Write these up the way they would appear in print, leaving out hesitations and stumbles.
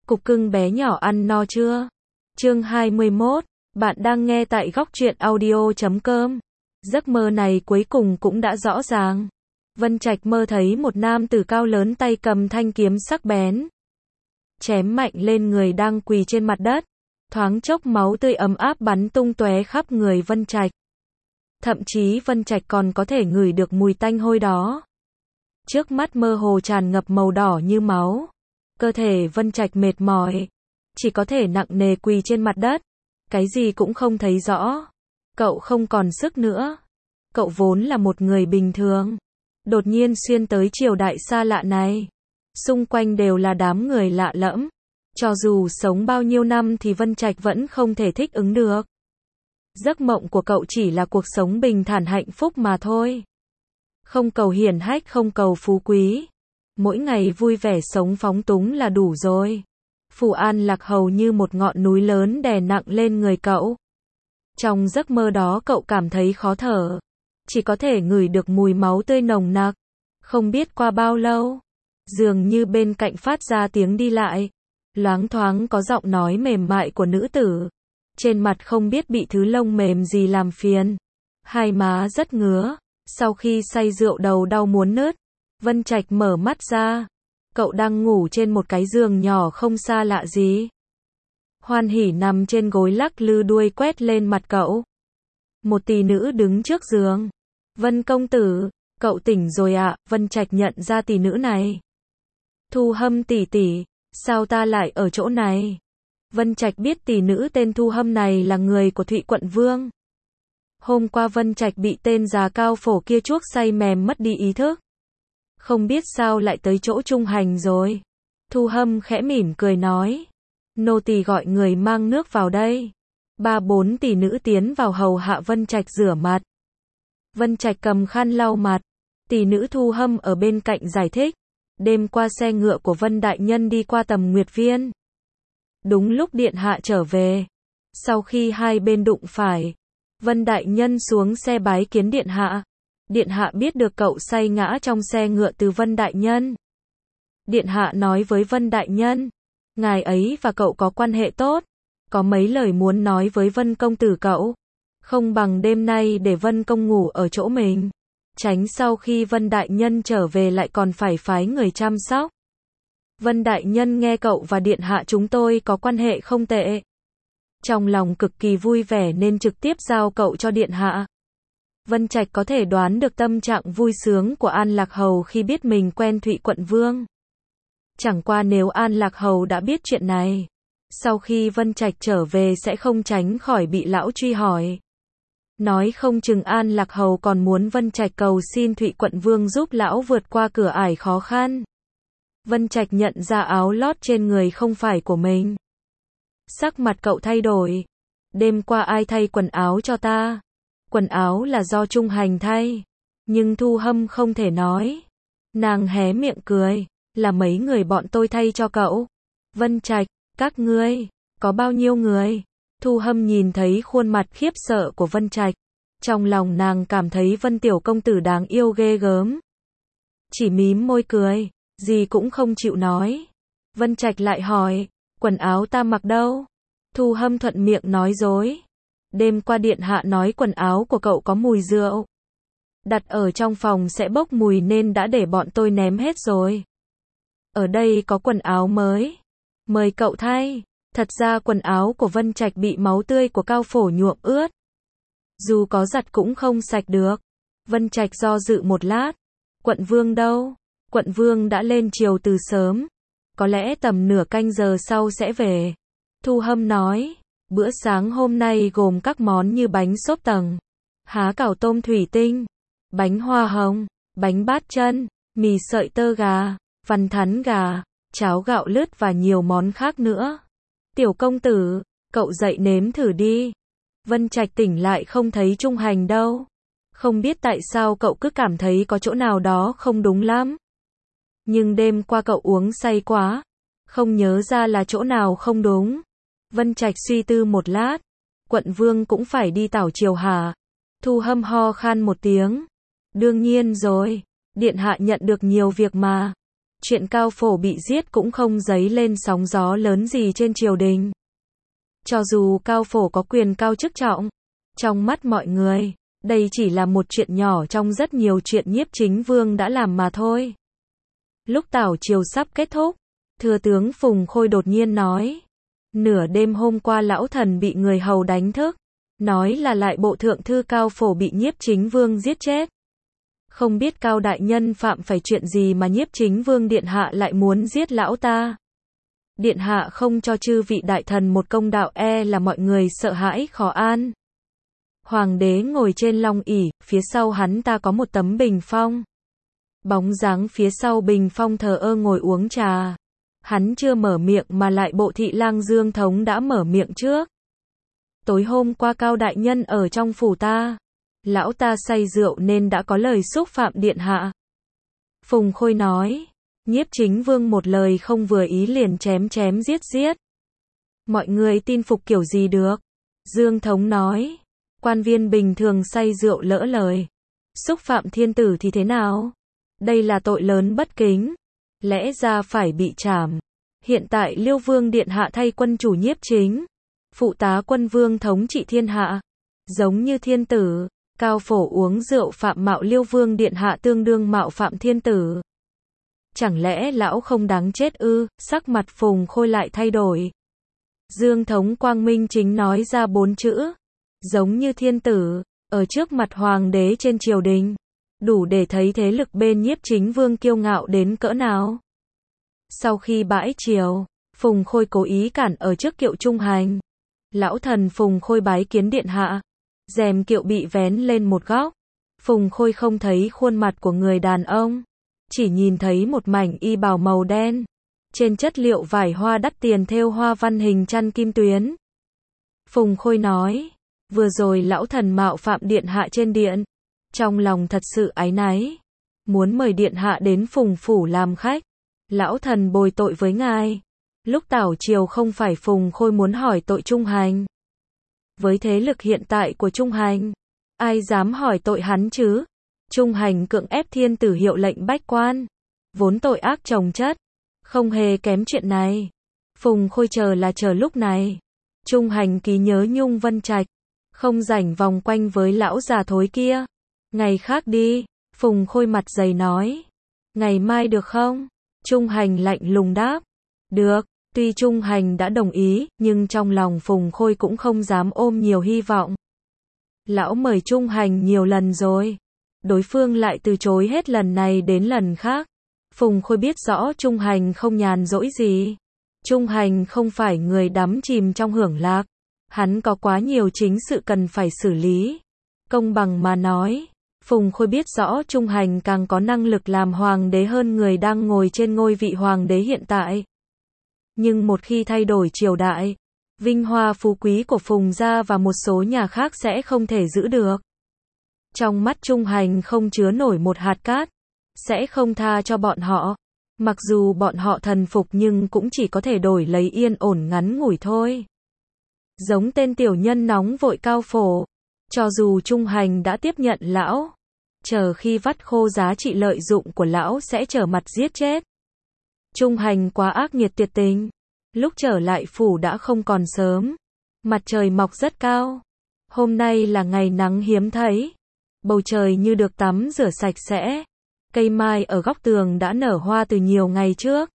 Cục cưng bé nhỏ ăn no chưa? Chương 21, bạn đang nghe tại góc truyện audio.com. Giấc mơ này cuối cùng cũng đã rõ ràng. Vân Trạch mơ thấy một nam tử cao lớn tay cầm thanh kiếm sắc bén, chém mạnh lên người đang quỳ trên mặt đất. Thoáng chốc máu tươi ấm áp bắn tung tóe khắp người Vân Trạch. Thậm chí Vân Trạch còn có thể ngửi được mùi tanh hôi đó. Trước mắt mơ hồ tràn ngập màu đỏ như máu. Cơ thể Vân Trạch mệt mỏi, chỉ có thể nặng nề quỳ trên mặt đất, cái gì cũng không thấy rõ. Cậu không còn sức nữa. Cậu vốn là một người bình thường, đột nhiên xuyên tới triều đại xa lạ này. Xung quanh đều là đám người lạ lẫm. Cho dù sống bao nhiêu năm thì Vân Trạch vẫn không thể thích ứng được. Giấc mộng của cậu chỉ là cuộc sống bình thản hạnh phúc mà thôi. Không cầu hiển hách, không cầu phú quý. Mỗi ngày vui vẻ sống phóng túng là đủ rồi. Phủ An Lạc hầu như một ngọn núi lớn đè nặng lên người cậu. Trong giấc mơ đó cậu cảm thấy khó thở. Chỉ có thể ngửi được mùi máu tươi nồng nặc. Không biết qua bao lâu, dường như bên cạnh phát ra tiếng đi lại. Loáng thoáng có giọng nói mềm mại của nữ tử. Trên mặt không biết bị thứ lông mềm gì làm phiền. Hai má rất ngứa. Sau khi say rượu đầu đau muốn nứt. Vân Trạch mở mắt ra. Cậu đang ngủ trên một cái giường nhỏ không xa lạ gì. Hoan hỉ nằm trên gối lắc lư đuôi quét lên mặt cậu. Một tỷ nữ đứng trước giường. Vân công tử, cậu tỉnh rồi ạ? Vân Trạch nhận ra tỷ nữ này. Thu Hâm tỷ tỷ, sao ta lại ở chỗ này? Vân Trạch biết tỷ nữ tên Thu Hâm này là người của Thụy Quận Vương. Hôm qua Vân Trạch bị tên già cao phổ kia chuốc say mềm mất đi ý thức. Không biết sao lại tới chỗ Trung Hành rồi. Thu Hâm khẽ mỉm cười nói. Nô tỳ gọi người mang nước vào đây. 3-4 tỷ nữ tiến vào hầu hạ Vân Trạch rửa mặt. Vân Trạch cầm khăn lau mặt. Tỷ nữ Thu Hâm ở bên cạnh giải thích. Đêm qua xe ngựa của Vân Đại Nhân đi qua Tầm Nguyệt Viên. Đúng lúc điện hạ trở về. Sau khi hai bên đụng phải, Vân Đại Nhân xuống xe bái kiến điện hạ. Điện hạ biết được cậu say ngã trong xe ngựa từ Vân Đại Nhân. Điện hạ nói với Vân Đại Nhân, ngài ấy và cậu có quan hệ tốt, có mấy lời muốn nói với Vân công tử cậu. Không bằng đêm nay để Vân công ngủ ở chỗ mình, tránh sau khi Vân Đại Nhân trở về lại còn phải phái người chăm sóc. Vân Đại Nhân nghe cậu và điện hạ chúng tôi có quan hệ không tệ, trong lòng cực kỳ vui vẻ nên trực tiếp giao cậu cho điện hạ. Vân Trạch có thể đoán được tâm trạng vui sướng của An Lạc hầu khi biết mình quen Thụy Quận Vương. Chẳng qua nếu An Lạc hầu đã biết chuyện này, sau khi Vân Trạch trở về sẽ không tránh khỏi bị lão truy hỏi. Nói không chừng An Lạc hầu còn muốn Vân Trạch cầu xin Thụy Quận Vương giúp lão vượt qua cửa ải khó khăn. Vân Trạch nhận ra áo lót trên người không phải của mình. Sắc mặt cậu thay đổi. Đêm qua ai thay quần áo cho ta? Quần áo là do Trung Hành thay. Nhưng Thu Hâm không thể nói. Nàng hé miệng cười. Là mấy người bọn tôi thay cho cậu. Vân Trạch, các ngươi, có bao nhiêu người? Thu Hâm nhìn thấy khuôn mặt khiếp sợ của Vân Trạch. Trong lòng nàng cảm thấy Vân tiểu công tử đáng yêu ghê gớm. Chỉ mím môi cười, gì cũng không chịu nói. Vân Trạch lại hỏi, quần áo ta mặc đâu? Thu Hâm thuận miệng nói dối. Đêm qua điện hạ nói quần áo của cậu có mùi rượu. Đặt ở trong phòng sẽ bốc mùi nên đã để bọn tôi ném hết rồi. Ở đây có quần áo mới. Mời cậu thay. Thật ra quần áo của Vân Trạch bị máu tươi của cao phổ nhuộm ướt. Dù có giặt cũng không sạch được. Vân Trạch do dự một lát. Quận Vương đâu? Quận Vương đã lên triều từ sớm. Có lẽ tầm nửa canh giờ sau sẽ về. Thu Hâm nói. Bữa sáng hôm nay gồm các món như bánh xốp tầng, há cảo tôm thủy tinh, bánh hoa hồng, bánh bát chân, mì sợi tơ gà, văn thắn gà, cháo gạo lứt và nhiều món khác nữa. Tiểu công tử, cậu dậy nếm thử đi. Vân Trạch tỉnh lại không thấy Trung Hành đâu. Không biết tại sao cậu cứ cảm thấy có chỗ nào đó không đúng lắm. Nhưng đêm qua cậu uống say quá, không nhớ ra là chỗ nào không đúng. Vân Trạch suy tư một lát. Quận Vương cũng phải đi tảo triều hả? Thu Hâm ho khan một tiếng. Đương nhiên rồi. Điện hạ nhận được nhiều việc mà. Chuyện Cao Phổ bị giết cũng không dấy lên sóng gió lớn gì trên triều đình. Cho dù Cao Phổ có quyền cao chức trọng, trong mắt mọi người, đây chỉ là một chuyện nhỏ trong rất nhiều chuyện Nhiếp Chính Vương đã làm mà thôi. Lúc tảo triều sắp kết thúc, Thừa tướng Phùng Khôi đột nhiên nói, nửa đêm hôm qua lão thần bị người hầu đánh thức, nói là lại bộ thượng thư Cao Phổ bị Nhiếp Chính Vương giết chết. Không biết Cao đại nhân phạm phải chuyện gì mà Nhiếp Chính Vương điện hạ lại muốn giết lão ta. Điện hạ không cho chư vị đại thần một công đạo là mọi người sợ hãi khó an. Hoàng đế ngồi trên long ỷ, phía sau hắn ta có một tấm bình phong. Bóng dáng phía sau bình phong thờ ơ ngồi uống trà. Hắn chưa mở miệng mà lại bộ thị lang Dương Thống đã mở miệng trước. Tối hôm qua Cao đại nhân ở trong phủ ta. Lão ta say rượu nên đã có lời xúc phạm điện hạ. Phùng Khôi nói. Nhiếp Chính Vương một lời không vừa ý liền chém chém giết giết. Mọi người tin phục kiểu gì được. Dương Thống nói. Quan viên bình thường say rượu lỡ lời. Xúc phạm thiên tử thì thế nào? Đây là tội lớn bất kính. Lẽ ra phải bị trảm. Hiện tại Liêu Vương điện hạ thay quân chủ Nhiếp Chính. Phụ tá quân vương thống trị thiên hạ. Giống như thiên tử. Cao Phổ uống rượu phạm mạo Liêu Vương điện hạ tương đương mạo phạm thiên tử. Chẳng lẽ lão không đáng chết ư? Sắc mặt Phùng Khôi lại thay đổi. Dương Thống quang minh chính nói ra 4 chữ. Giống như thiên tử, ở trước mặt hoàng đế trên triều đình. Đủ để thấy thế lực bên Nhiếp Chính Vương kiêu ngạo đến cỡ nào. Sau khi bãi triều, Phùng Khôi cố ý cản ở trước kiệu trung hành. Lão thần Phùng Khôi bái kiến điện hạ. Rèm kiệu bị vén lên một góc. Phùng Khôi không thấy khuôn mặt của người đàn ông. Chỉ nhìn thấy một mảnh y bào màu đen. Trên chất liệu vải hoa đắt tiền thêu hoa văn hình chăn kim tuyến. Phùng Khôi nói. Vừa rồi lão thần mạo phạm điện hạ trên điện. Trong lòng thật sự áy náy. Muốn mời điện hạ đến Phùng phủ làm khách. Lão thần bồi tội với ngài. Lúc tảo triều không phải Phùng Khôi muốn hỏi tội Trung Hành. Với thế lực hiện tại của Trung Hành, ai dám hỏi tội hắn chứ? Trung Hành cưỡng ép thiên tử hiệu lệnh bách quan. Vốn tội ác chồng chất. Không hề kém chuyện này. Phùng Khôi chờ là chờ lúc này. Trung Hành ký nhớ nhung Vân Trạch. Không rảnh vòng quanh với lão già thối kia. Ngày khác đi. Phùng Khôi mặt dày nói. Ngày mai được không? Trung Hành lạnh lùng đáp. Được. Tuy Trung Hành đã đồng ý, nhưng trong lòng Phùng Khôi cũng không dám ôm nhiều hy vọng. Lão mời Trung Hành nhiều lần rồi. Đối phương lại từ chối hết lần này đến lần khác. Phùng Khôi biết rõ Trung Hành không nhàn rỗi gì. Trung Hành không phải người đắm chìm trong hưởng lạc. Hắn có quá nhiều chính sự cần phải xử lý. Công bằng mà nói, Phùng Khôi biết rõ Trung Hành càng có năng lực làm hoàng đế hơn người đang ngồi trên ngôi vị hoàng đế hiện tại. Nhưng một khi thay đổi triều đại, vinh hoa phú quý của Phùng gia và một số nhà khác sẽ không thể giữ được. Trong mắt Trung Hành không chứa nổi một hạt cát, sẽ không tha cho bọn họ. Mặc dù bọn họ thần phục nhưng cũng chỉ có thể đổi lấy yên ổn ngắn ngủi thôi. Giống tên tiểu nhân nóng vội Cao Phổ. Cho dù Trung Hành đã tiếp nhận lão, chờ khi vắt khô giá trị lợi dụng của lão sẽ trở mặt giết chết. Trung Hành quá ác nghiệt tuyệt tình. Lúc trở lại phủ đã không còn sớm. Mặt trời mọc rất cao. Hôm nay là ngày nắng hiếm thấy. Bầu trời như được tắm rửa sạch sẽ. Cây mai ở góc tường đã nở hoa từ nhiều ngày trước.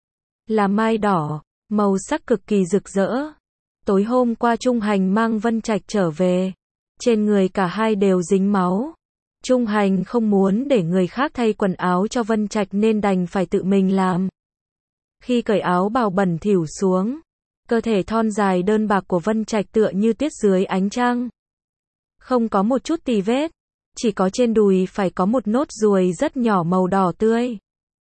Là mai đỏ, màu sắc cực kỳ rực rỡ. Tối hôm qua Trung Hành mang Vân Trạch trở về. Trên người cả hai đều dính máu. Trung Hành không muốn để người khác thay quần áo cho Vân Trạch nên đành phải tự mình làm. Khi cởi áo bào bẩn thỉu xuống, cơ thể thon dài đơn bạc của Vân Trạch tựa như tuyết dưới ánh trăng. Không có một chút tì vết, chỉ có trên đùi phải có một nốt ruồi rất nhỏ màu đỏ tươi.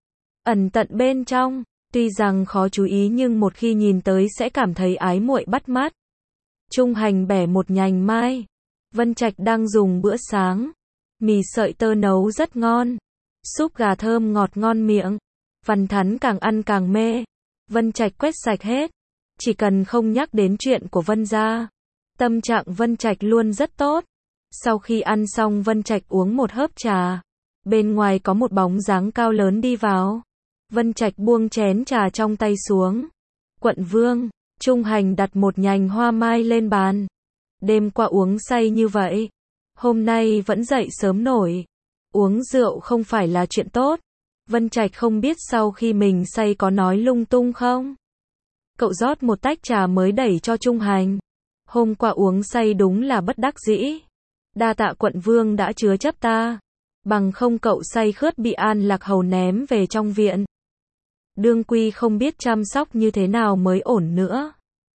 Ẩn tận bên trong, tuy rằng khó chú ý nhưng một khi nhìn tới sẽ cảm thấy ái muội bắt mắt. Trung Hành bẻ một nhành mai. Vân Trạch đang dùng bữa sáng. Mì sợi tơ nấu rất ngon. Súp gà thơm ngọt ngon miệng. Văn Thắn càng ăn càng mê. Vân Trạch quét sạch hết. Chỉ cần không nhắc đến chuyện của Vân gia. Tâm trạng Vân Trạch luôn rất tốt. Sau khi ăn xong Vân Trạch uống một hớp trà. Bên ngoài có một bóng dáng cao lớn đi vào. Vân Trạch buông chén trà trong tay xuống. Quận Vương, Trung Hành đặt một nhành hoa mai lên bàn. Đêm qua uống say như vậy, hôm nay vẫn dậy sớm nổi. Uống rượu không phải là chuyện tốt. Vân Trạch không biết sau khi mình say có nói lung tung không. Cậu rót một tách trà mới đẩy cho Trung Hành. Hôm qua uống say đúng là bất đắc dĩ. Đa tạ quận vương đã chứa chấp ta. Bằng không cậu say khướt bị An Lạc Hầu ném về trong viện. Đương quy không biết chăm sóc như thế nào mới ổn nữa.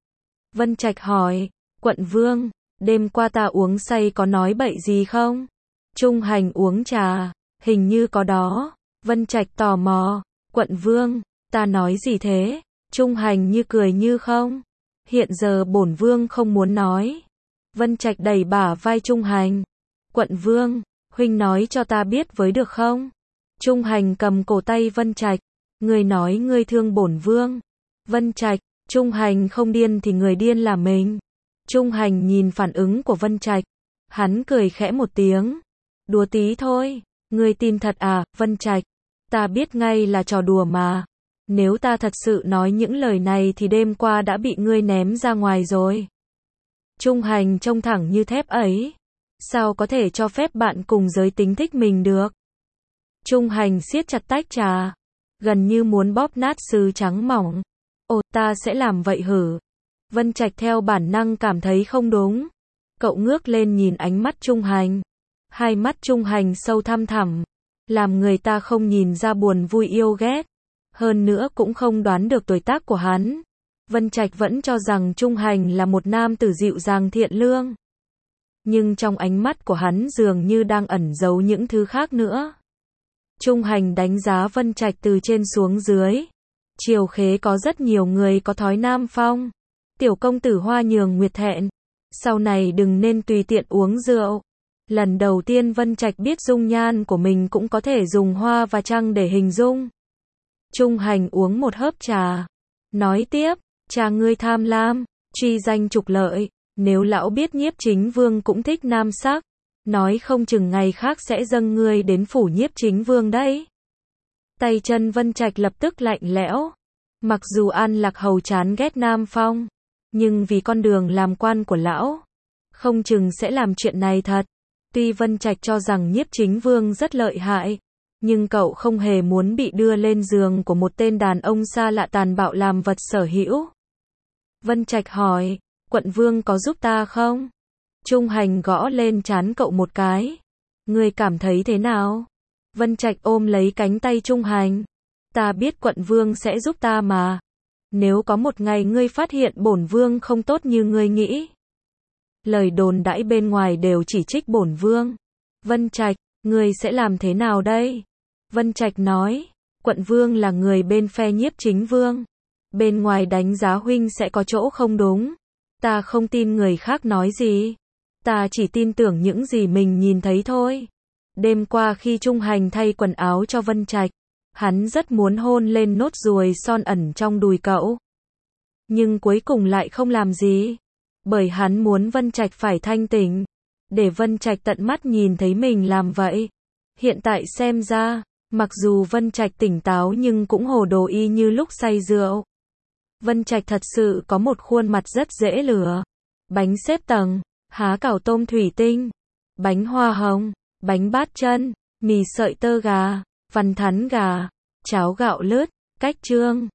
Vân Trạch hỏi, quận vương, đêm qua ta uống say có nói bậy gì không? Trung Hành uống trà, hình như có đó. Vân Trạch tò mò, quận vương, ta nói gì thế? Trung Hành như cười như không. Hiện giờ bổn vương không muốn nói. Vân Trạch đẩy bả vai Trung Hành. Quận vương, huynh nói cho ta biết với được không? Trung Hành cầm cổ tay Vân Trạch. Ngươi nói ngươi thương bổn vương. Vân Trạch, Trung Hành không điên thì người điên là mình. Trung Hành nhìn phản ứng của Vân Trạch. Hắn cười khẽ một tiếng. Đùa tí thôi. Ngươi tin thật à, Vân Trạch? Ta biết ngay là trò đùa mà. Nếu ta thật sự nói những lời này thì đêm qua đã bị ngươi ném ra ngoài rồi. Trung Hành trông thẳng như thép ấy. Sao có thể cho phép bạn cùng giới tính thích mình được? Trung Hành siết chặt tách trà. Gần như muốn bóp nát sứ trắng mỏng. Ồ, ta sẽ làm vậy hử? Vân Trạch theo bản năng cảm thấy không đúng. Cậu ngước lên nhìn ánh mắt Trung Hành. Hai mắt Trung Hành sâu thăm thẳm. Làm người ta không nhìn ra buồn vui yêu ghét. Hơn nữa cũng không đoán được tuổi tác của hắn. Vân Trạch vẫn cho rằng Trung Hành là một nam tử dịu dàng thiện lương. Nhưng trong ánh mắt của hắn dường như đang ẩn giấu những thứ khác nữa. Trung Hành đánh giá Vân Trạch từ trên xuống dưới. Triều Khế có rất nhiều người có thói nam phong. Tiểu công tử Hoa Nhường Nguyệt thẹn. Sau này đừng nên tùy tiện uống rượu. Lần đầu tiên Vân Trạch biết dung nhan của mình cũng có thể dùng hoa và trăng để hình dung. Trung Hành uống một hớp trà. Nói tiếp, cha ngươi tham lam, truy danh trục lợi. Nếu lão biết Nhiếp Chính Vương cũng thích nam sắc, nói không chừng ngày khác sẽ dâng ngươi đến phủ Nhiếp Chính Vương đấy. Tay chân Vân Trạch lập tức lạnh lẽo. Mặc dù An Lạc Hầu chán ghét Nam Phong, nhưng vì con đường làm quan của lão, không chừng sẽ làm chuyện này thật. Tuy Vân Trạch cho rằng Nhiếp Chính Vương rất lợi hại, nhưng cậu không hề muốn bị đưa lên giường của một tên đàn ông xa lạ tàn bạo làm vật sở hữu. Vân Trạch hỏi, quận vương có giúp ta không? Trung Hành gõ lên trán cậu một cái. Ngươi cảm thấy thế nào? Vân Trạch ôm lấy cánh tay Trung Hành. Ta biết quận vương sẽ giúp ta mà. Nếu có một ngày ngươi phát hiện bổn vương không tốt như ngươi nghĩ. Lời đồn đãi bên ngoài đều chỉ trích bổn vương. Vân Trạch, ngươi sẽ làm thế nào đây? Vân Trạch nói, quận vương là người bên phe Nhiếp Chính Vương. Bên ngoài đánh giá huynh sẽ có chỗ không đúng. Ta không tin người khác nói gì. Ta chỉ tin tưởng những gì mình nhìn thấy thôi. Đêm qua khi Trung Hành thay quần áo cho Vân Trạch, hắn rất muốn hôn lên nốt ruồi son ẩn trong đùi cậu. Nhưng cuối cùng lại không làm gì. Bởi hắn muốn Vân Trạch phải thanh tỉnh. Để Vân Trạch tận mắt nhìn thấy mình làm vậy. Hiện tại xem ra, mặc dù Vân Trạch tỉnh táo nhưng cũng hồ đồ y như lúc say rượu. Vân Trạch thật sự có một khuôn mặt rất dễ lừa. Bánh xếp tầng, há cảo tôm thủy tinh, bánh hoa hồng, bánh bát chân, mì sợi tơ gà, văn thắn gà, cháo gạo lứt, cách trương.